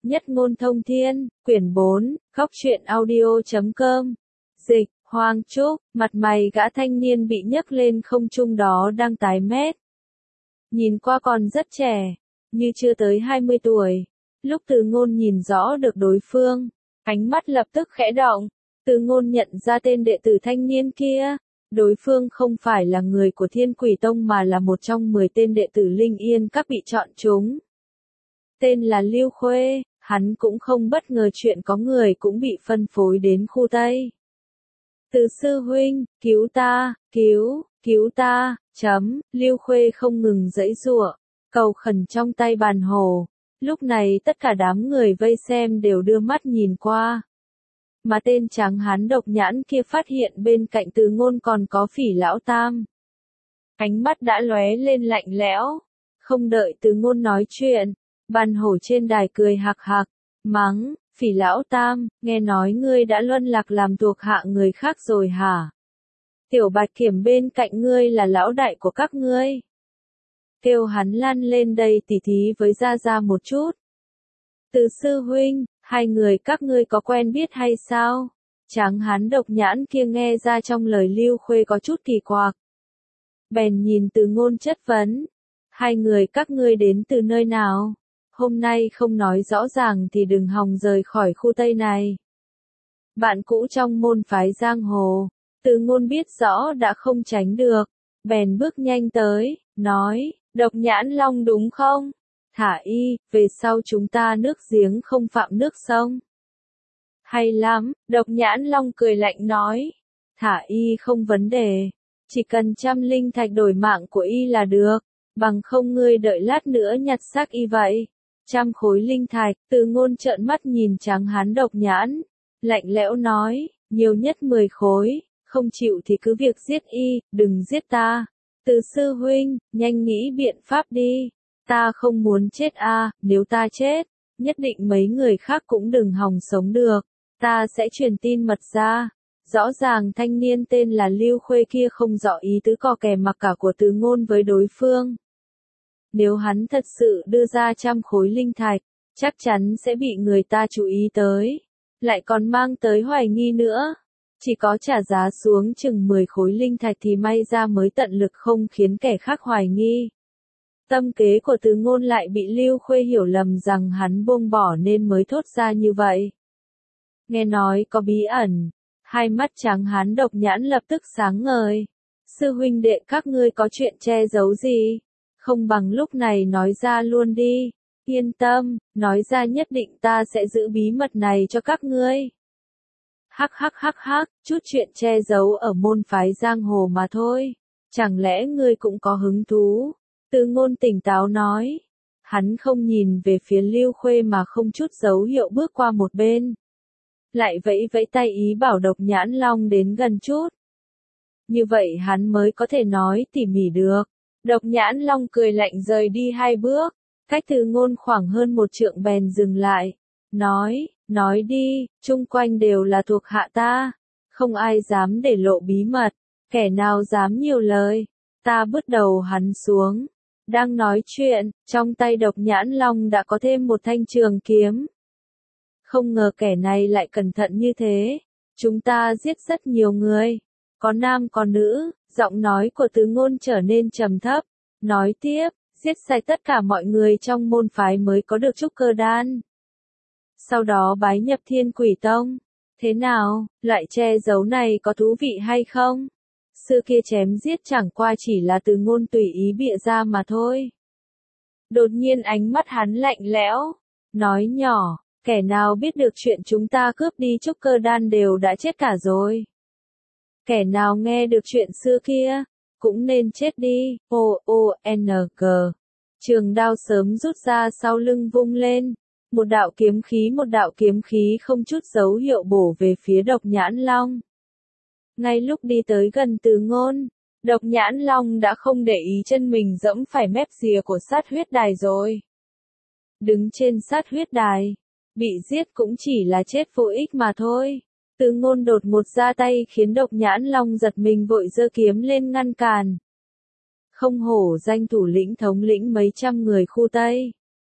Nhất ngôn thông thiên, quyển 4, góc truyện audio.com. Dịch, Hoàng Trúc, mặt mày gã thanh niên bị nhấc lên không trung đó đang tái mét. Nhìn qua còn rất trẻ, như chưa tới 20 tuổi. Lúc Từ Ngôn nhìn rõ được đối phương, ánh mắt lập tức khẽ động. Từ Ngôn nhận ra tên đệ tử thanh niên kia. Đối phương không phải là người của Thiên Quỷ Tông mà là một trong 10 tên đệ tử Linh Yên Các bị chọn chúng. Tên là Lưu Khuê, hắn cũng không bất ngờ chuyện có người cũng bị phân phối đến khu Tây. Từ sư huynh, cứu ta, cứu ta, Lưu Khuê không ngừng giãy giụa, cầu khẩn trong tay bàn hồ. Lúc này tất cả đám người vây xem đều đưa mắt nhìn qua. Mà tên tráng hán độc nhãn kia phát hiện bên cạnh Từ Ngôn còn có Phỉ lão tam. Ánh mắt đã lóe lên lạnh lẽo, không đợi Từ Ngôn nói chuyện, bàn hổ trên đài cười hạc hạc, mắng, Phỉ lão tam, nghe nói ngươi đã luân lạc làm thuộc hạ người khác rồi hả? Tiểu Bạch Kiểm bên cạnh ngươi là lão đại của các ngươi. Kêu hắn lăn lên đây tỉ thí với Gia Gia một chút. Từ sư huynh, hai người các ngươi có quen biết hay sao? Tráng hán độc nhãn kia nghe ra trong lời Lưu Khuê có chút kỳ quặc. Bèn nhìn Từ Ngôn chất vấn. Hai người các ngươi đến từ nơi nào? Hôm nay không nói rõ ràng thì đừng hòng rời khỏi khu Tây này. Bạn cũ trong môn phái giang hồ. Từ Ngôn biết rõ đã không tránh được. Bèn bước nhanh tới, nói, Độc Nhãn Long đúng không? Thả y, về sau chúng ta nước giếng không phạm nước sông. Hay lắm, Độc Nhãn Long cười lạnh nói. Thả y không vấn đề. Chỉ cần 100 linh thạch đổi mạng của y là được. Bằng không ngươi đợi lát nữa nhặt xác y vậy. 100 khối linh thạch. Từ Ngôn trợn mắt nhìn tráng hán Độc Nhãn. Lạnh lẽo nói, nhiều nhất 10 khối. Không chịu thì cứ việc giết y, đừng giết ta. Từ sư huynh, nhanh nghĩ biện pháp đi. Ta không muốn chết nếu ta chết, nhất định mấy người khác cũng đừng hòng sống được. Ta sẽ truyền tin mật ra. Rõ ràng thanh niên tên là Lưu Khuê kia không rõ ý tứ cò kè mặc cả của Từ Ngôn với đối phương. Nếu hắn thật sự đưa ra 100 khối linh thạch, chắc chắn sẽ bị người ta chú ý tới. Lại còn mang tới hoài nghi nữa. Chỉ có trả giá xuống chừng 10 khối linh thạch thì may ra mới tận lực không khiến kẻ khác hoài nghi. Tâm kế của Từ Ngôn lại bị Lưu Khuê hiểu lầm rằng hắn buông bỏ nên mới thốt ra như vậy. Nghe nói có bí ẩn, hai mắt tráng hán độc nhãn lập tức sáng ngời. Sư huynh đệ các ngươi có chuyện che giấu gì? Không bằng lúc này nói ra luôn đi. Yên tâm, nói ra nhất định ta sẽ giữ bí mật này cho các ngươi. Hắc, chút chuyện che giấu ở môn phái giang hồ mà thôi. Chẳng lẽ ngươi cũng có hứng thú? Từ Ngôn tỉnh táo nói. Hắn không nhìn về phía Lưu Khuê mà không chút dấu hiệu bước qua một bên. Lại vẫy vẫy tay ý bảo Độc Nhãn Long đến gần chút. Như vậy hắn mới có thể nói tỉ mỉ được. Độc Nhãn Long cười lạnh rời đi 2 bước. Cách Từ Ngôn khoảng hơn 1 trượng bèn dừng lại. Nói đi, chung quanh đều là thuộc hạ ta. Không ai dám để lộ bí mật. Kẻ nào dám nhiều lời, ta bứt đầu hắn xuống. Đang nói chuyện, trong tay Độc Nhãn Long đã có thêm một thanh trường kiếm. Không ngờ kẻ này lại cẩn thận như thế. Chúng ta giết rất nhiều người. Có nam có nữ, giọng nói của Từ Ngôn trở nên trầm thấp. Nói tiếp, giết sạch tất cả mọi người trong môn phái mới có được trúc cơ đan. Sau đó bái nhập Thiên Quỷ Tông. Thế nào, loại che giấu này có thú vị hay không? Xưa kia chém giết chẳng qua chỉ là Từ Ngôn tùy ý bịa ra mà thôi. Đột nhiên ánh mắt hắn lạnh lẽo, nói nhỏ, kẻ nào biết được chuyện chúng ta cướp đi trúc cơ đan đều đã chết cả rồi. Kẻ nào nghe được chuyện xưa kia, cũng nên chết đi. O-O-N-G. Trường đao sớm rút ra sau lưng vung lên. Một đạo kiếm khí không chút dấu hiệu bổ về phía Độc Nhãn Long. Ngay lúc đi tới gần Từ Ngôn, Độc Nhãn Long đã không để ý chân mình dẫm phải mép rìa của sát huyết đài rồi. Đứng trên sát huyết đài, bị giết cũng chỉ là chết vô ích mà thôi. Từ Ngôn đột ngột ra tay khiến Độc Nhãn Long giật mình vội giơ kiếm lên ngăn cản. Không hổ danh thủ lĩnh thống lĩnh mấy trăm người khu Tây.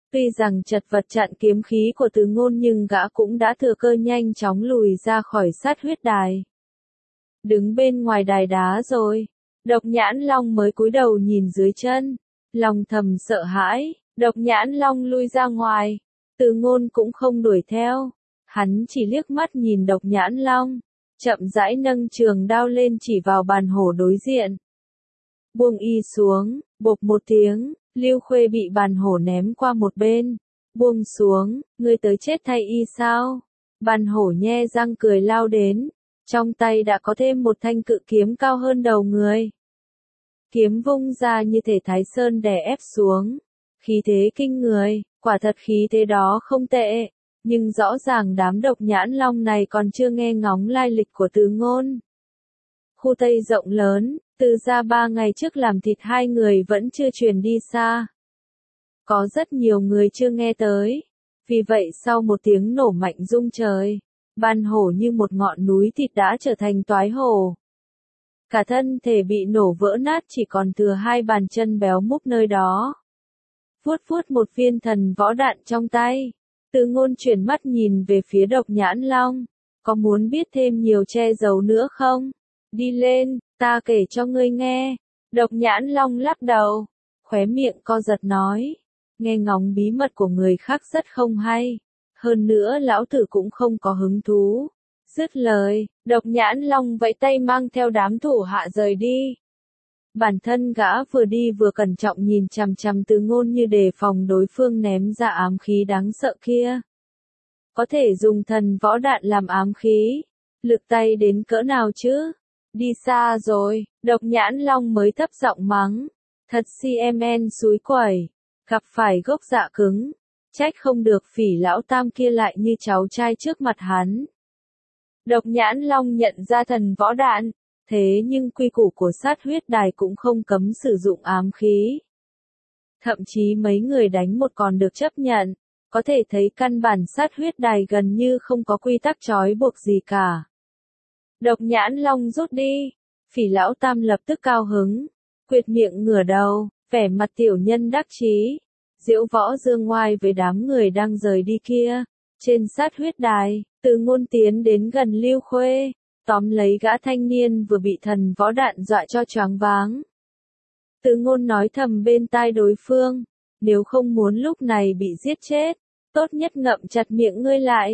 Tuy rằng chật vật chặn kiếm khí của Từ Ngôn nhưng gã cũng đã thừa cơ nhanh chóng lùi ra khỏi sát huyết đài. Đứng bên ngoài đài đá rồi, Độc Nhãn Long mới cúi đầu nhìn dưới chân, lòng thầm sợ hãi, Độc Nhãn Long lui ra ngoài, Từ Ngôn cũng không đuổi theo, hắn chỉ liếc mắt nhìn Độc Nhãn Long, chậm rãi nâng trường đao lên chỉ vào bàn hổ đối diện. Buông y xuống, bộp một tiếng, Lưu Khuê bị bàn hổ ném qua một bên. Buông xuống, ngươi tới chết thay y sao? Bàn hổ nhe răng cười lao đến, trong tay đã có thêm một thanh cự kiếm cao hơn đầu người. Kiếm vung ra như thể Thái Sơn đè ép xuống, khí thế kinh người, quả thật khí thế đó không tệ, nhưng rõ ràng đám Độc Nhãn Long này còn chưa nghe ngóng lai lịch của Từ Ngôn. Khu Tây rộng lớn, Từ gia 3 ngày trước làm thịt 2 người vẫn chưa truyền đi xa. Có rất nhiều người chưa nghe tới. Vì vậy sau một tiếng nổ mạnh rung trời, bàn hổ như một ngọn núi thịt đã trở thành toái hổ. Cả thân thể bị nổ vỡ nát chỉ còn thừa 2 bàn chân béo múp nơi đó. Vuốt vuốt một viên thần võ đạn trong tay, Từ Ngôn chuyển mắt nhìn về phía Độc Nhãn Long. Có muốn biết thêm nhiều che giấu nữa không? Đi lên, ta kể cho ngươi nghe. Độc Nhãn Long lắc đầu, khóe miệng co giật nói. Nghe ngóng bí mật của người khác rất không hay. Hơn nữa lão tử cũng không có hứng thú. Dứt lời, Độc Nhãn Long vẫy tay mang theo đám thủ hạ rời đi. Bản thân gã vừa đi vừa cẩn trọng nhìn chằm chằm Từ Ngôn như đề phòng đối phương ném ra ám khí đáng sợ kia. Có thể dùng thần võ đạn làm ám khí. Lực tay đến cỡ nào chứ? Đi xa rồi, Độc Nhãn Long mới thấp giọng mắng. Thật CMN xúi quẩy, gặp phải gốc dạ cứng. Trách không được Phỉ lão tam kia lại như cháu trai trước mặt hắn. Độc Nhãn Long nhận ra thần võ đạn, thế nhưng quy củ của sát huyết đài cũng không cấm sử dụng ám khí. Thậm chí mấy người đánh một còn được chấp nhận, có thể thấy căn bản sát huyết đài gần như không có quy tắc trói buộc gì cả. Độc Nhãn Long rút đi, Phỉ lão tam lập tức cao hứng, quệt miệng ngửa đầu, vẻ mặt tiểu nhân đắc chí, diễu võ dương ngoai với đám người đang rời đi kia. Trên sát huyết đài, Từ Ngôn tiến đến gần Lưu Khuê, tóm lấy gã thanh niên vừa bị thần võ đạn dọa cho choáng váng. Từ Ngôn nói thầm bên tai đối phương, nếu không muốn lúc này bị giết chết, tốt nhất ngậm chặt miệng ngươi lại.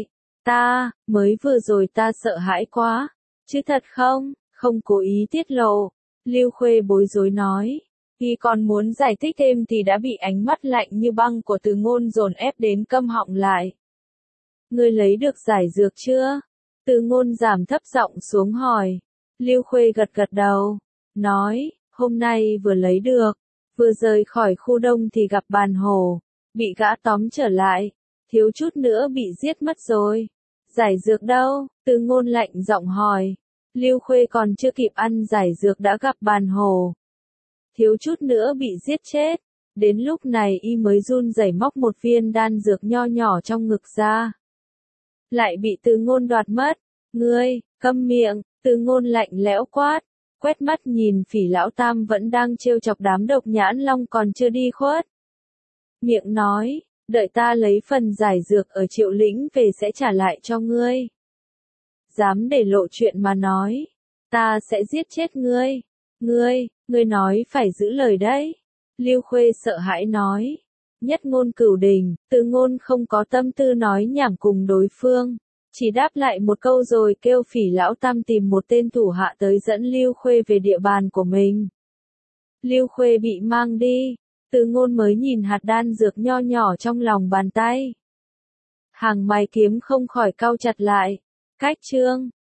Mới vừa rồi ta sợ hãi quá, chứ thật không cố ý tiết lộ. Lưu Khuê bối rối nói, khi còn muốn giải thích thêm thì đã bị ánh mắt lạnh như băng của Từ Ngôn dồn ép đến câm họng lại. Ngươi lấy được giải dược chưa? Từ Ngôn giảm thấp giọng xuống hỏi. Lưu Khuê gật gật đầu, nói, hôm nay vừa lấy được, vừa rời khỏi khu đông thì gặp bàn hổ, bị gã tóm trở lại, thiếu chút nữa bị giết mất rồi. Giải dược đâu? Từ Ngôn lạnh giọng hỏi. Lưu Khuê còn chưa kịp ăn giải dược đã gặp bàn hổ. Thiếu chút nữa bị giết chết. Đến lúc này y mới run rẩy móc một viên đan dược nho nhỏ trong ngực ra. Lại bị Từ Ngôn đoạt mất. Ngươi, câm miệng, Từ Ngôn lạnh lẽo quát. Quét mắt nhìn Phỉ lão tam vẫn đang trêu chọc đám Độc Nhãn Long còn chưa đi khuất. Miệng nói, đợi ta lấy phần giải dược ở Triệu Lĩnh về sẽ trả lại cho ngươi. Dám để lộ chuyện mà nói, ta sẽ giết chết ngươi. Ngươi nói phải giữ lời đấy. Lưu Khuê sợ hãi nói. Nhất ngôn cửu đình, Từ Ngôn không có tâm tư nói nhảm cùng đối phương. Chỉ đáp lại một câu rồi kêu Phỉ lão tam tìm một tên thủ hạ tới dẫn Lưu Khuê về địa bàn của mình. Lưu Khuê bị mang đi, Từ Ngôn mới nhìn hạt đan dược nho nhỏ trong lòng bàn tay. Hàng mày kiếm không khỏi cau chặt lại. Cách chương